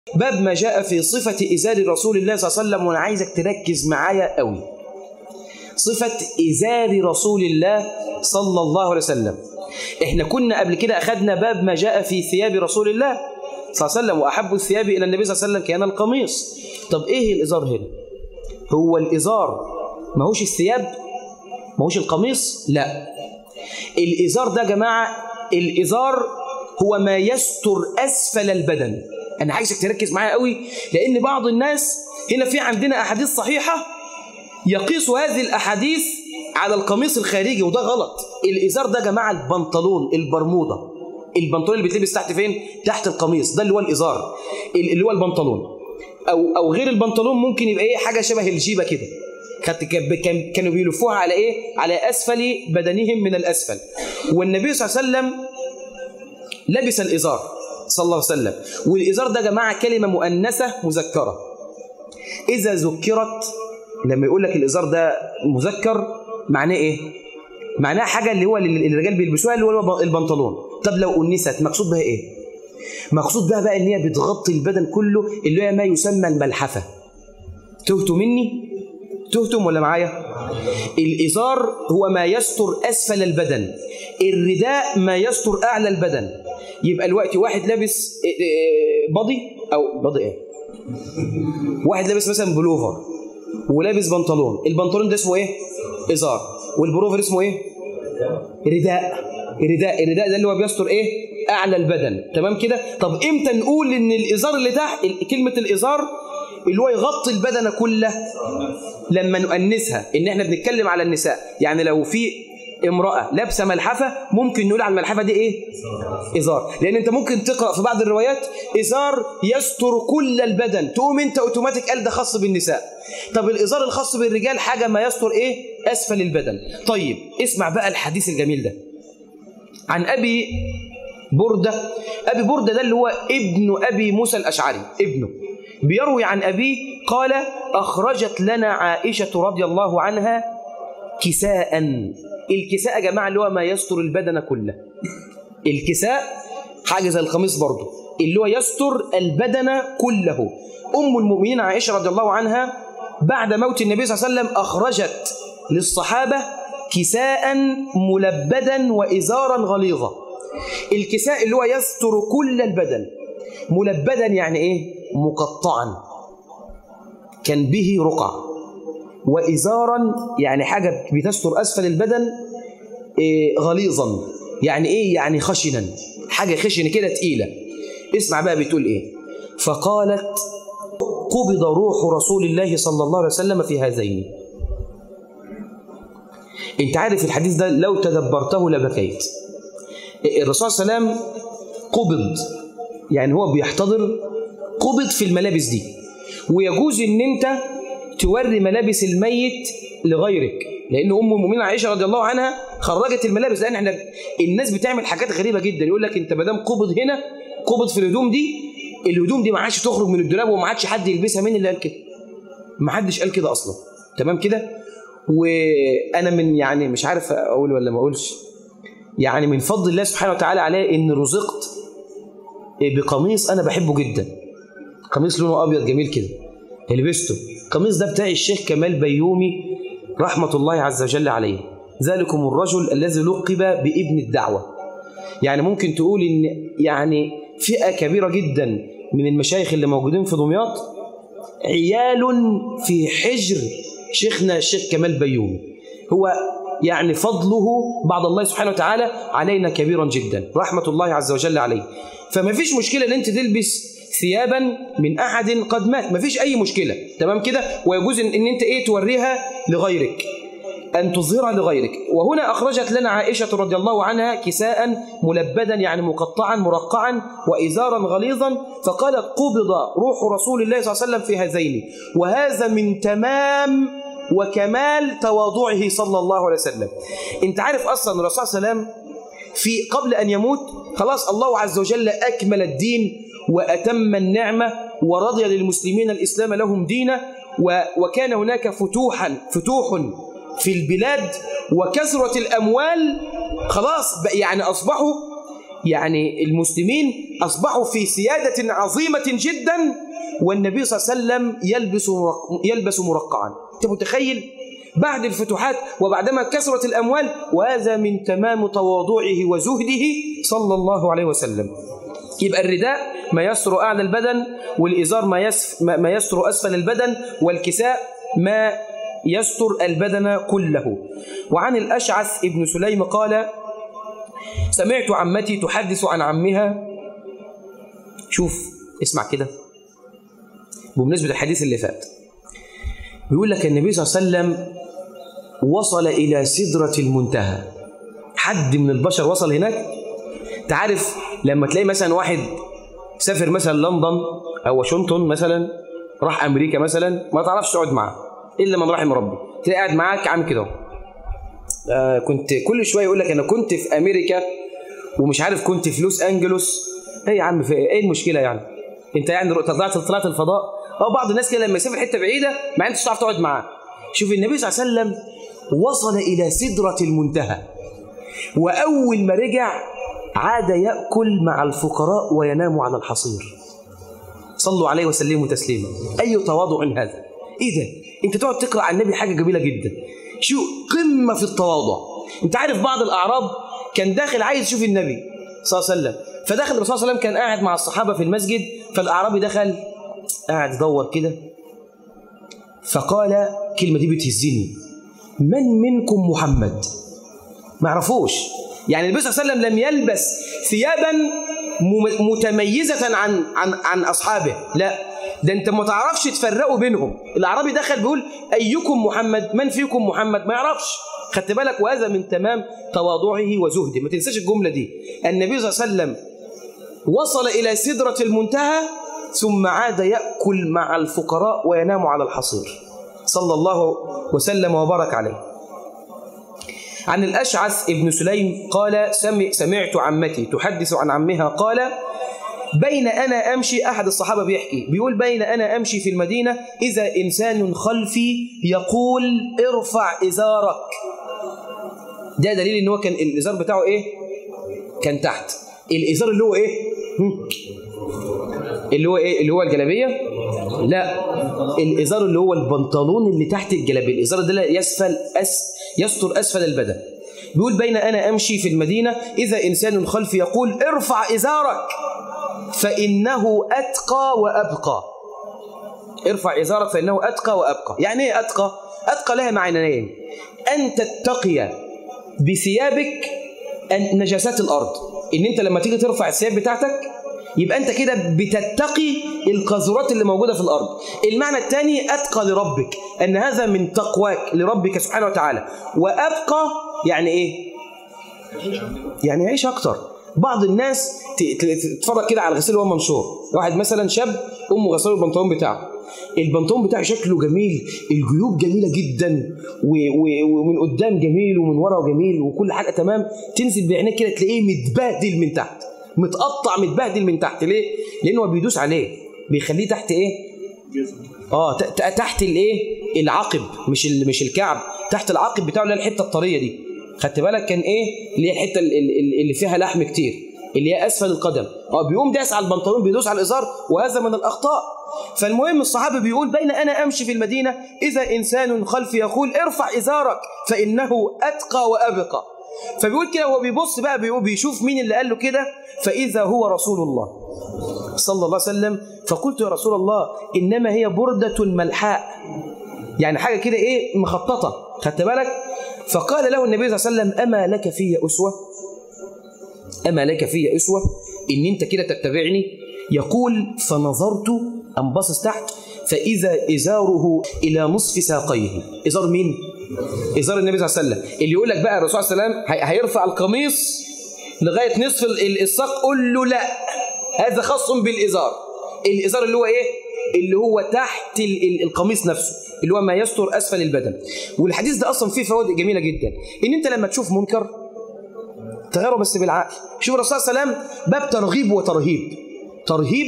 باب ما جاء في صفة إزار رسول الله صلى الله عليه وسلم، وأنا عايزك تركز معايا قوي. صفة إزار رسول الله صلى الله عليه وسلم. إحنا كنا قبل كده أخذنا باب ما جاء في ثياب رسول الله صلى الله عليه وسلم، وأحب الثياب إلى النبي صلى الله عليه وسلم كان القميص. طب إيه الإزار هنا؟ هو الإزار ما هوش الثياب؟ ما هوش القميص؟ لا، الإزار ده يا جماعة، الإزار هو ما يستر أسفل البدن. أنا عايزك تركز معايا قوي، لأن بعض الناس هنا في عندنا أحاديث صحيحة يقيس هذه الأحاديث على القميص الخارجي، وده غلط. الإزار ده يا جماعة البنطلون، البرموده، البنطلون اللي بيتلبس تحت فين؟ تحت القميص، ده اللي هو الإزار، اللي هو البنطلون. أو غير البنطلون ممكن يبقى إيه، حاجة شبه الجيبة كده، كانوا بيلفوها على إيه؟ على أسفل بدنهم من الأسفل. والنبي صلى الله عليه وسلم لبس الإزار صلى الله عليه وسلم. والإزار ده يا جماعة كلمة مؤنثة مذكرة. إذا ذكرت، لما يقول لك الإزار ده مذكر معناه إيه؟ معناه حاجة اللي هو الرجال بيلبسوها، اللي هو البنطلون. طب لو أنست مقصود بها إيه؟ مقصود بها بقى إن هي بتغطي البدن كله، اللي هو ما يسمى الملحفة. تهتم مني؟ تهتم ولا معايا؟ الإزار هو ما يستر أسفل البدن، الرداء ما يستر أعلى البدن. يبقى الوقت واحد لابس بادي أو بادي إيه؟ واحد لابس مثلا بلوفر ولابس بنطلون، البنطلون ده اسمه إيه؟ إزار. والبلوفر اسمه إيه؟ رداء. الرداء ده اللي هو بيستر إيه؟ أعلى البدن. تمام كده؟ طب إمتى نقول إن الإزار اللي تحت، كلمة الإزار اللي هو يغطي البدن كله؟ لما نؤنسها، إن إحنا بنتكلم على النساء. يعني لو في امرأة لابسة ملحفة ممكن نقول على الملحفة دي إيه؟ إزار. لأن أنت ممكن تقرأ في بعض الروايات إزار يستر كل البدن، تقوم أنت أوتوماتيك قال ده خاص بالنساء. طب الإزار الخاص بالرجال حاجة ما يستر إيه؟ أسفل البدن. طيب اسمع بقى الحديث الجميل ده عن أبي بردة. أبي بردة ده اللي هو ابن أبي موسى الأشعري، ابنه، بيروي عن أبيه قال: أخرجت لنا عائشة رضي الله عنها كساء. الكساء يا جماعة اللي هو ما يستر البدن كله. الكساء حاجة زي القميص برضه، اللي هو يستر البدن كله. أم المؤمنين عائشة رضي الله عنها بعد موت النبي صلى الله عليه وسلم أخرجت للصحابة كساء ملبدا وإزارا غليظا. الكساء اللي هو يستر كل البدن، ملبدا يعني إيه؟ مقطعا، كان به رقع. وإزارا يعني حاجة بتستر أسفل البدن غليظا، يعني إيه؟ يعني خشنا، حاجة خشنة كده تقيلة. اسمع بقى بتقول إيه. فقالت: قبض روح رسول الله صلى الله عليه وسلم في هذين. انت عارف الحديث ده لو تدبرته لبكيت. الرسول صلى الله عليه وسلم قبض، يعني هو بيحتضر، قبض في الملابس دي. ويجوز ان انت توري ملابس الميت لغيرك، لان ام المؤمنين عائشه رضي الله عنها خرجت الملابس. لان احنا الناس بتعمل حاجات غريبه جدا، يقول لك انت ما دام قبض هنا، قبض في الهدوم دي، الهدوم دي ما عادش تخرج من الدولاب وما عادش حد يلبسها. مين اللي قال كده؟ ما حدش قال كده اصلا. تمام كده؟ وانا من يعني مش عارف اقول ولا ما اقولش، يعني من فضل الله سبحانه وتعالى عليه ان رزقت بقميص انا بحبه جدا. قميص لونه ابيض جميل كده، لبسته. القميص ده بتاع الشيخ كمال بيومي رحمه الله عز وجل عليه. ذلكم الرجل الذي لقب بابن الدعوه. يعني ممكن تقول ان يعني فئه كبيره جدا من المشايخ اللي موجودين في دمياط عيال في حجر شيخنا الشيخ كمال بيومي. هو يعني فضله بعد الله سبحانه وتعالى علينا كبيرا جدا، رحمة الله عز وجل عليه. فما فيش مشكلة ان انت تلبس ثيابا من احد قد مات، ما فيش اي مشكلة. تمام كده؟ ويجوز ان انت ايه؟ توريها لغيرك، ان تظهرها لغيرك. وهنا اخرجت لنا عائشة رضي الله عنها كساء ملبدا يعني مقطعا مرقعا وإزارا غليظا. فقالت: قبض روح رسول الله صلى الله عليه وسلم في هذين. وهذا من تمام وكمال تواضعه صلى الله عليه وسلم. انت عارف اصلا الرسول صلى الله عليه وسلم في قبل ان يموت خلاص الله عز وجل اكمل الدين واتم النعمه ورضي للمسلمين الاسلام لهم دينا، وكان هناك فتوح في البلاد وكثرة الاموال. خلاص يعني اصبحوا يعني المسلمين أصبحوا في سيادة عظيمة جدا، والنبي صلى الله عليه وسلم يلبس مرقعا. أنت متخيل؟ بعد الفتوحات وبعدما كثرت الأموال، وهذا من تمام تواضعه وزهده صلى الله عليه وسلم. يبقى الرداء ما يستر أعلى البدن، والإزار ما يستر أسفل البدن، والكساء ما يستر البدن كله. وعن الأشعث ابن سليم قال: سمعت عمتي تحدث عن عمها. شوف اسمع كده بمناسبة الحديث اللي فات، بيقول لك النبي صلى الله عليه وسلم وصل إلى سدرة المنتهى. حد من البشر وصل هناك؟ تعرف لما تلاقي مثلا واحد سافر مثلا لندن أو واشنطن مثلا، راح أمريكا مثلا، ما تعرفش تقعد معاه إلا من رحم ربي، تلاقي قاعد معاك عامل كده. كنت كل شوية يقول لك أنا كنت في أمريكا ومش عارف كنت في لوس أنجلوس. إيه يا عم، في إيه المشكلة يعني؟ أنت يعني طلعت الفضاء؟ بعض الناس كده لما يسافر حتة بعيدة ما أنتش تعرف تقعد معاه. شوف النبي صلى الله عليه وسلم وصل إلى سدرة المنتهى، وأول ما رجع عاد يأكل مع الفقراء وينام على الحصير. صلوا عليه وسلموا تسليما. أي تواضع هذا! إيه ده؟ أنت تقعد تقرأ عن النبي حاجة جميلة جدا، شو قمة في التواضع. أنت عارف بعض الأعراب كان داخل عايز يشوف النبي صلى الله عليه وسلم، فدخل الرسول صلى الله عليه وسلم كان قاعد مع الصحابة في المسجد، فالأعرابي دخل قاعد يدور كده، فقال كلمة دي بتهزني: من منكم محمد؟ ما عرفوش. يعني النبي صلى الله عليه وسلم لم يلبس ثيابا متميزة عن أصحابه، لا، ده أنت ما تعرفش تفرقوا بينهم. الأعرابي دخل بيقول: أيكم محمد؟ من فيكم محمد؟ ما يعرفش. خدت بالك؟ وهذا من تمام تواضعه وزهده. ما تنساش الجملة دي. النبي صلى الله عليه وسلم وصل إلى سدرة المنتهى ثم عاد يأكل مع الفقراء وينام على الحصير، صلى الله وسلم وبارك عليه. عن الأشعث ابن سليم قال: سمعت عمتي تحدث عن عمها قال: بين أنا أمشي، أحد الصحابة بيحكي بيقول: بين أنا أمشي في المدينة إذا إنسان خلفي يقول: ارفع إزارك. ده دليل إن هو كان الإزار بتاعه إيه؟ كان تحت. الإزار اللي هو إيه؟ اللي هو إيه؟ اللي هو الجلابية؟ لا، الإزار اللي هو البنطلون اللي تحت الجلابية. الإزار ده يستر أسفل البدن. بيقول: بين أنا أمشي في المدينة إذا إنسان خلفي يقول: ارفع إزارك فإنه أتقى وأبقى. ارفع إزارك فإنه أتقى وأبقى. يعني إيه أتقى؟ أتقى لها معنيين: أن تتقي بثيابك نجاسات الأرض، إن أنت لما تيجي ترفع الثياب بتاعتك يبقى أنت كده بتتقي القاذورات اللي موجودة في الأرض. المعنى الثاني أتقى لربك، أن هذا من تقواك لربك سبحانه وتعالى. وأبقى يعني إيه؟ يعني عيش أكتر. بعض الناس تتفرج كده على الغسيل وهو منشور، واحد مثلا شاب أمه غسله البنطلون بتاعه شكله جميل، الجيوب جميلة جدا، ومن قدام جميل ومن ورا جميل وكل حاجة تمام، تنزل بعينيك كده تلاقيه متبهدل من تحت، متقطع متبهدل من تحت. ليه؟ لأنه بيدوس عليه، بيخليه تحت إيه؟ تحت الإيه؟ العقب، مش الكعب، تحت العقب بتاعه اللي هي الحتة الطرية دي. خدت بالك؟ كان إيه؟ اللي هي الحتة اللي فيها لحم كتير، اللي هي أسفل القدم. بيقوم داس على البنطلون، بيدوس على الإزار، وهذا من الأخطاء. فالمهم الصحابي بيقول: بين أنا أمشي في المدينة إذا إنسان خلفي يقول: ارفع إزارك فإنه أتقى وأبقى. فبيقول كده وهو بيبص بقى، بيشوف مين اللي قال له كده، فإذا هو رسول الله صلى الله عليه وسلم. فقلت: يا رسول الله، إنما هي بردة ملحاء، يعني حاجة كده إيه مخططة. خدت بالك؟ فقال له النبي صلى الله عليه وسلم: أما لك في أسوة؟ أما لك في أسوة إن أنت كده تتبعني؟ يقول: فنظرت، أنبصص تحت، فإذا إزاره إلى نصف ساقيه. إزار مين؟ إزار النبي صلى الله عليه وسلم. اللي يقول لك بقى الرسول صلى الله عليه وسلم هيرفع القميص لغاية نصف الساق، قل له لا، هذا خاص بالإزار. الإزار اللي هو إيه؟ اللي هو تحت القميص نفسه، اللي هو ما يستر أسفل البدن. والحديث ده أصلا فيه فوائد جميلة جدا، إن أنت لما تشوف منكر تغيره بس بالعقل. شوف الرسول صلى الله عليه وسلم باب ترغيب وترهيب، ترهيب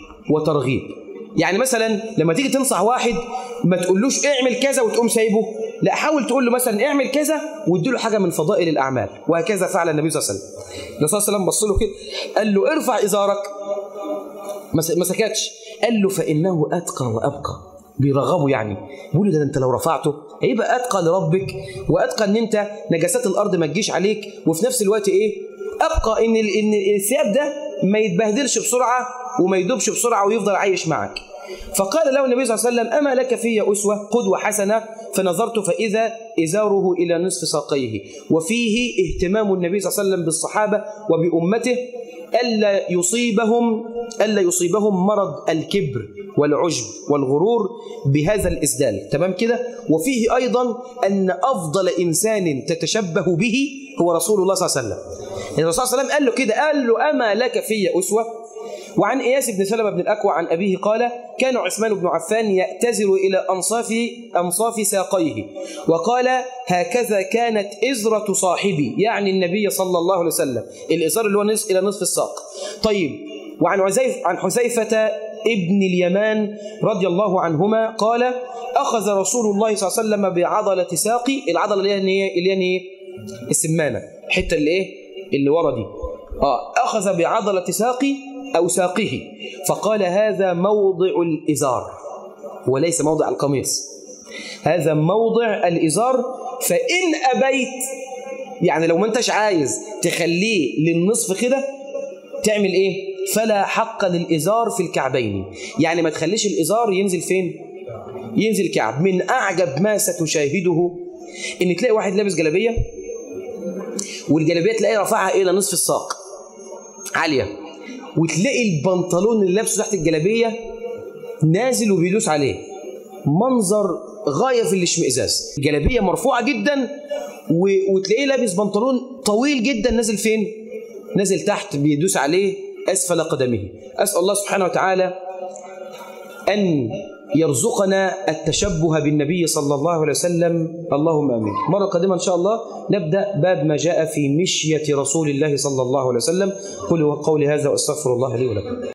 وترغيب. يعني مثلا لما تيجي تنصح واحد ما تقولوش اعمل كذا وتقوم سايبه، لا، حاول تقول له مثلا اعمل كذا وادي له حاجه من فضائل الاعمال، وهكذا فعل النبي صلى الله عليه وسلم. النبي صلى الله عليه وسلم بص له كده قال له ارفع ازارك، ما سكتش، قال له فانه اتقى وابقى، بيرغبه يعني، بيقول له ده انت لو رفعته هيبقى اتقى لربك، واتقى ان انت نجاسات الارض ما تجيش عليك، وفي نفس الوقت ايه، ابقى ان الثياب ده ما يتبهدلش بسرعه وما يدوبش بسرعه ويفضل عايش معك. فقال له النبي صلى الله عليه وسلم اما لك في اسوه قدوه حسنه، فنظرت فاذا ازاره الى نصف ساقيه. وفيه اهتمام النبي صلى الله عليه وسلم بالصحابه وبامته ألا يصيبهم مرض الكبر والعجب والغرور بهذا الإسدال. تمام كده؟ وفيه أيضا أن أفضل إنسان تتشبه به هو رسول الله صلى الله عليه وسلم. الرسول صلى الله عليه وسلم قال له كده، قال له أما لك في أسوة. وعن إياس بن سلمة بن الأكوع عن أبيه قال كان عثمان بن عفان يأتزر إلى أنصاف ساقيه، وقال هكذا كانت إزرة صاحبي، يعني النبي صلى الله عليه وسلم، الإزار اللي هو إلى نصف الساق. طيب، وعن حذيفة ابن اليمان رضي الله عنهما قال أخذ رسول الله صلى الله عليه وسلم بعضلة ساقي، العضلة اللي هي السمانة، الحتة اللي ورا دي، أخذ بعضلة ساقي أو ساقه، فقال هذا موضع الإزار وليس موضع القميص، هذا موضع الإزار، فإن أبيت، يعني لو ما انتش عايز تخليه للنصف كده تعمل إيه؟ فلا حق للإزار في الكعبين، يعني ما تخليش الإزار ينزل فين؟ ينزل الكعب. من أعجب ما ستشاهده إن تلاقي واحد لابس جلابية، والجلابية تلاقيه رفعها إلى نصف الساق عالية، وتلاقي البنطلون اللي لابسه تحت الجلابيه نازل وبيدوس عليه، منظر غايه في الاشمئزاز. الجلابيه مرفوعه جدا وتلاقيه لابس بنطلون طويل جدا نازل فين؟ نازل تحت بيدوس عليه اسفل قدمه. اسال الله سبحانه وتعالى ان يرزقنا التشبه بالنبي صلى الله عليه وسلم، اللهم امين. مره قادمه ان شاء الله نبدا باب ما جاء في مشيه رسول الله صلى الله عليه وسلم. قولوا قولي هذا واستغفر الله لي ولكم.